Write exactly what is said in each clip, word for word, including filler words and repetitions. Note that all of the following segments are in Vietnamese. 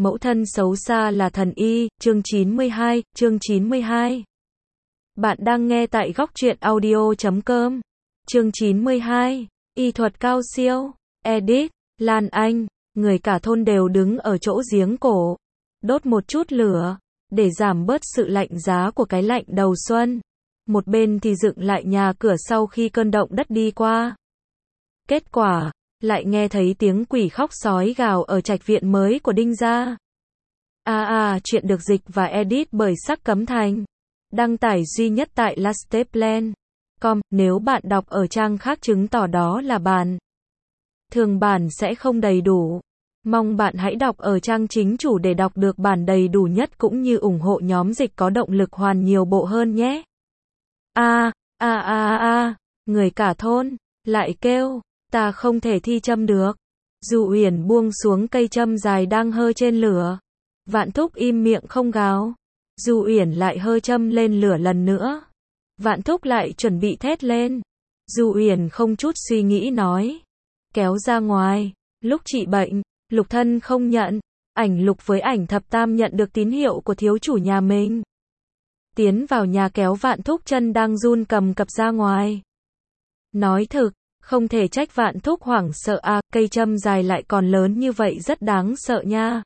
Mẫu thân xấu xa là thần y, chương chín mươi hai, chương chín mươi hai. Bạn đang nghe tại góc truyện audio chấm com. Chương chín mươi hai, y thuật cao siêu, edit, Lan Anh, người cả thôn đều đứng ở chỗ giếng cổ, đốt một chút lửa, để giảm bớt sự lạnh giá của cái lạnh đầu xuân. Một bên thì dựng lại nhà cửa sau khi cơn động đất đi qua. Kết quả, lại nghe thấy tiếng quỷ khóc sói gào ở trạch viện mới của Đinh gia. À à, chuyện được dịch và edit bởi Sắc Cấm Thành. Đăng tải duy nhất tại lasteplan chấm com, nếu bạn đọc ở trang khác chứng tỏ đó là bản thường bản sẽ không đầy đủ. Mong bạn hãy đọc ở trang chính chủ để đọc được bản đầy đủ nhất cũng như ủng hộ nhóm dịch có động lực hoàn nhiều bộ hơn nhé. A, a a a, người cả thôn lại kêu, ta không thể thi châm được. Du Uyển buông xuống cây châm dài đang hơ trên lửa. Vạn Thúc im miệng không gào. Du Uyển lại hơ châm lên lửa lần nữa. Vạn Thúc lại chuẩn bị thét lên. Du Uyển không chút suy nghĩ nói, kéo ra ngoài. Lúc trị bệnh, Lục Thân không nhận. Ảnh Lục với Ảnh Thập Tam nhận được tín hiệu của thiếu chủ nhà mình. Tiến vào nhà kéo Vạn Thúc chân đang run cầm cập ra ngoài. Nói thực, không thể trách Vạn Thúc hoảng sợ à, cây châm dài lại còn lớn như vậy rất đáng sợ nha.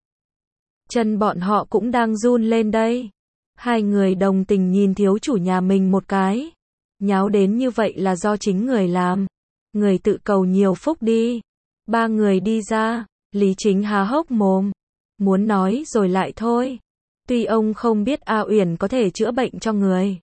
Chân bọn họ cũng đang run lên đây. Hai người đồng tình nhìn thiếu chủ nhà mình một cái. Nháo đến như vậy là do chính người làm. Người tự cầu nhiều phúc đi. Ba người đi ra, Lý Chính há hốc mồm. Muốn nói rồi lại thôi. Tuy ông không biết A Uyển có thể chữa bệnh cho người.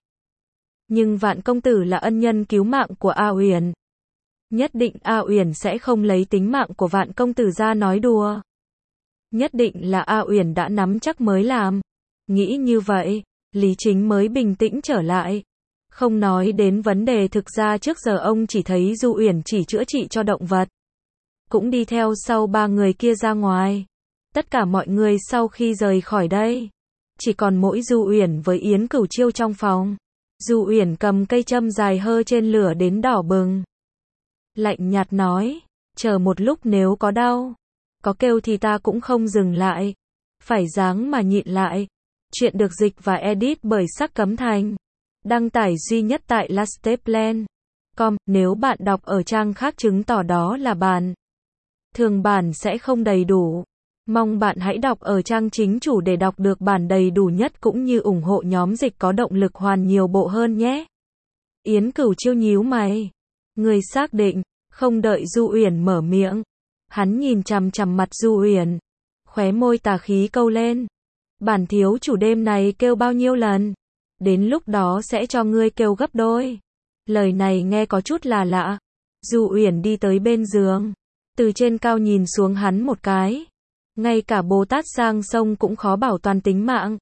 Nhưng Vạn công tử là ân nhân cứu mạng của A Uyển. Nhất định A Uyển sẽ không lấy tính mạng của Vạn công tử ra nói đùa. Nhất định là A Uyển đã nắm chắc mới làm. Nghĩ như vậy, Lý Chính mới bình tĩnh trở lại. Không nói đến vấn đề thực ra trước giờ ông chỉ thấy Du Uyển chỉ chữa trị cho động vật. Cũng đi theo sau ba người kia ra ngoài. Tất cả mọi người sau khi rời khỏi đây, chỉ còn mỗi Du Uyển với Yến Cửu Chiêu trong phòng. Du Uyển cầm cây châm dài hơ trên lửa đến đỏ bừng. Lạnh nhạt nói, chờ một lúc nếu có đau, có kêu thì ta cũng không dừng lại. Phải dáng mà nhịn lại. Chuyện được dịch và edit bởi Sắc Cấm Thành. Đăng tải duy nhất tại lasteplan chấm com, nếu bạn đọc ở trang khác chứng tỏ đó là bản thường bản sẽ không đầy đủ. Mong bạn hãy đọc ở trang chính chủ để đọc được bản đầy đủ nhất cũng như ủng hộ nhóm dịch có động lực hoàn nhiều bộ hơn nhé. Yến Cửu Chiêu nhíu mày. Người xác định, không đợi Du Uyển mở miệng. Hắn nhìn chằm chằm mặt Du Uyển. Khóe môi tà khí câu lên. Bản thiếu chủ đêm này kêu bao nhiêu lần? Đến lúc đó sẽ cho ngươi kêu gấp đôi. Lời này nghe có chút là lạ. Du Uyển đi tới bên giường. Từ trên cao nhìn xuống hắn một cái. Ngay cả Bồ Tát sang sông cũng khó bảo toàn tính mạng.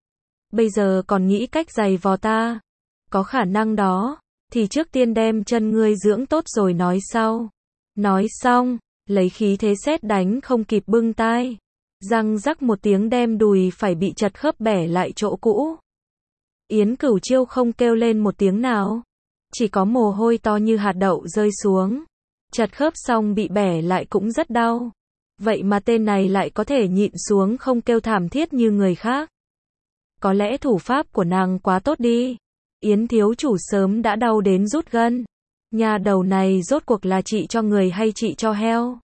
Bây giờ còn nghĩ cách giày vò ta. Có khả năng đó, thì trước tiên đem chân ngươi dưỡng tốt rồi nói sau. Nói xong, lấy khí thế sét đánh không kịp bưng tai. Răng rắc một tiếng đem đùi phải bị chật khớp bẻ lại chỗ cũ. Yến Cửu Chiêu không kêu lên một tiếng nào. Chỉ có mồ hôi to như hạt đậu rơi xuống. Chật khớp xong bị bẻ lại cũng rất đau. Vậy mà tên này lại có thể nhịn xuống không kêu thảm thiết như người khác. Có lẽ thủ pháp của nàng quá tốt đi. Yến thiếu chủ sớm đã đau đến rút gân. Nhà đầu này rốt cuộc là trị cho người hay trị cho heo?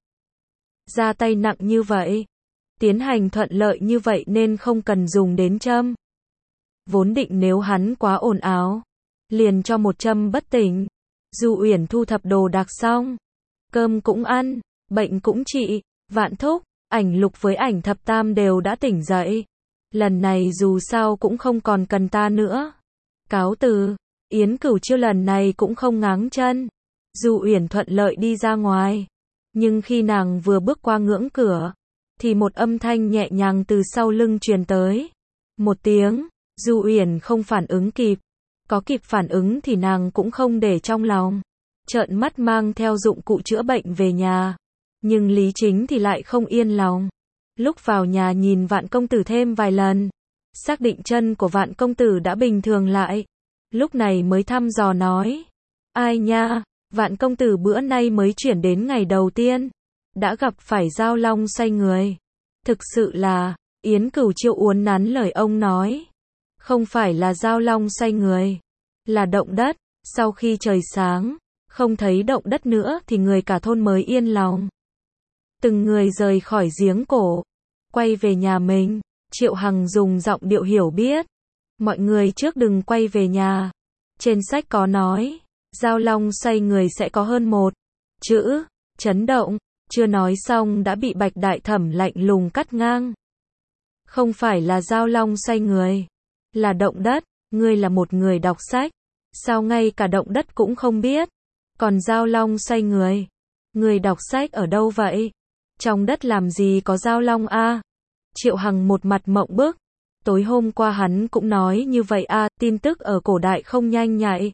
Ra tay nặng như vậy. Tiến hành thuận lợi như vậy nên không cần dùng đến châm. Vốn định nếu hắn quá ồn ào, liền cho một châm bất tỉnh. Du Uyển thu thập đồ đạc xong. Cơm cũng ăn, bệnh cũng trị. Vạn Thúc, Ảnh Lục với Ảnh Thập Tam đều đã tỉnh dậy. Lần này dù sao cũng không còn cần ta nữa. Cáo từ. Yến Cửu Chiêu lần này cũng không ngáng chân. Du Uyển thuận lợi đi ra ngoài. Nhưng khi nàng vừa bước qua ngưỡng cửa, thì một âm thanh nhẹ nhàng từ sau lưng truyền tới. Một tiếng. Du Uyển không phản ứng kịp. Có kịp phản ứng thì nàng cũng không để trong lòng. Trợn mắt mang theo dụng cụ chữa bệnh về nhà. Nhưng Lý Chính thì lại không yên lòng. Lúc vào nhà nhìn Vạn công tử thêm vài lần. Xác định chân của Vạn công tử đã bình thường lại. Lúc này mới thăm dò nói. Ai nha, Vạn công tử bữa nay mới chuyển đến ngày đầu tiên. Đã gặp phải Giao Long xoay người. Thực sự là, Yến Cửu Chiêu uốn nắn lời ông nói. Không phải là Dao Long xoay người, là động đất. Sau khi trời sáng, không thấy động đất nữa thì người cả thôn mới yên lòng. Từng người rời khỏi giếng cổ, quay về nhà mình. Triệu Hằng dùng giọng điệu hiểu biết. Mọi người trước đừng quay về nhà. Trên sách có nói, Dao Long xoay người sẽ có hơn một chữ, chấn động. Chưa nói xong đã bị Bạch Đại Thẩm lạnh lùng cắt ngang. Không phải là Dao Long xoay người, là động đất. Ngươi là một người đọc sách, sao ngay cả động đất cũng không biết? Còn Dao Long xoay người, người đọc sách ở đâu vậy? Trong đất làm gì có Dao Long a? Triệu Hằng một mặt mộng bức. Tối hôm qua hắn cũng nói như vậy a, tin tức ở cổ đại không nhanh nhạy.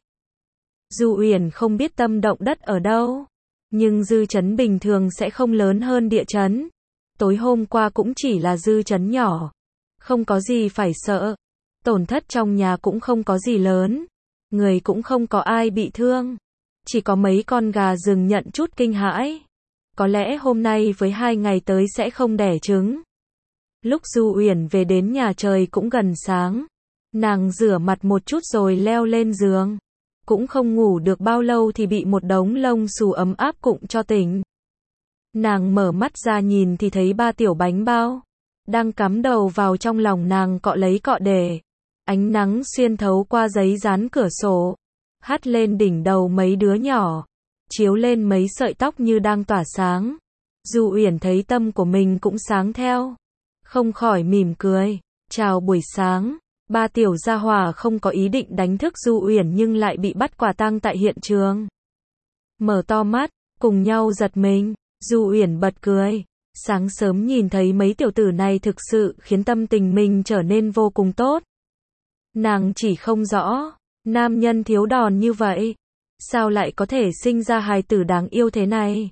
Du Uyển không biết tâm động đất ở đâu, nhưng dư chấn bình thường sẽ không lớn hơn địa chấn. Tối hôm qua cũng chỉ là dư chấn nhỏ, không có gì phải sợ. Tổn thất trong nhà cũng không có gì lớn, người cũng không có ai bị thương, chỉ có mấy con gà rừng nhận chút kinh hãi. Có lẽ hôm nay với hai ngày tới sẽ không đẻ trứng. Lúc Du Uyển về đến nhà trời cũng gần sáng, nàng rửa mặt một chút rồi leo lên giường. Cũng không ngủ được bao lâu thì bị một đống lông xù ấm áp cụng cho tỉnh. Nàng mở mắt ra nhìn thì thấy ba tiểu bánh bao đang cắm đầu vào trong lòng nàng cọ lấy cọ để. Ánh nắng xuyên thấu qua giấy dán cửa sổ, hắt lên đỉnh đầu mấy đứa nhỏ, chiếu lên mấy sợi tóc như đang tỏa sáng. Du Uyển thấy tâm của mình cũng sáng theo, không khỏi mỉm cười. Chào buổi sáng. Ba tiểu gia hỏa không có ý định đánh thức Du Uyển nhưng lại bị bắt quả tang tại hiện trường. Mở to mắt, cùng nhau giật mình. Du Uyển bật cười. Sáng sớm nhìn thấy mấy tiểu tử này thực sự khiến tâm tình mình trở nên vô cùng tốt. Nàng chỉ không rõ, nam nhân thiếu đòn như vậy, sao lại có thể sinh ra hài tử đáng yêu thế này?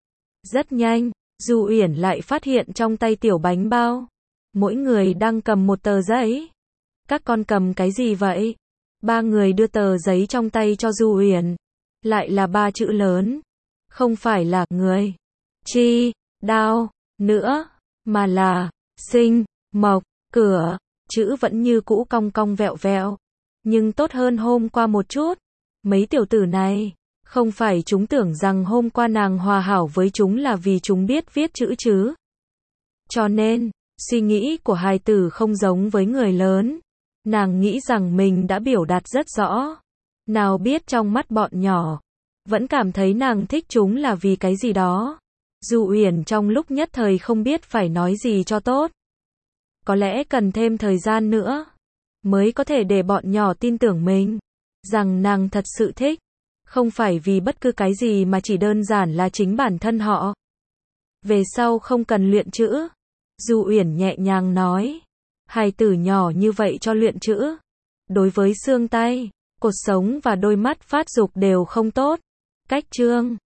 Rất nhanh, Du Uyển lại phát hiện trong tay tiểu bánh bao, mỗi người đang cầm một tờ giấy. Các con cầm cái gì vậy? Ba người đưa tờ giấy trong tay cho Du Uyển. Lại là ba chữ lớn. Không phải là người, chi, đao, nữa, mà là sinh, mộc, cửa. Chữ vẫn như cũ cong cong vẹo vẹo, nhưng tốt hơn hôm qua một chút. Mấy tiểu tử này, không phải chúng tưởng rằng hôm qua nàng hòa hảo với chúng là vì chúng biết viết chữ chứ? Cho nên, suy nghĩ của hài tử không giống với người lớn. Nàng nghĩ rằng mình đã biểu đạt rất rõ. Nào biết trong mắt bọn nhỏ, vẫn cảm thấy nàng thích chúng là vì cái gì đó. Du Uyển trong lúc nhất thời không biết phải nói gì cho tốt. Có lẽ cần thêm thời gian nữa, mới có thể để bọn nhỏ tin tưởng mình, rằng nàng thật sự thích. Không phải vì bất cứ cái gì mà chỉ đơn giản là chính bản thân họ. Về sau không cần luyện chữ. Du Uyển nhẹ nhàng nói. Hài tử nhỏ như vậy cho luyện chữ, đối với xương tay, cột sống và đôi mắt phát dục đều không tốt. Cách chương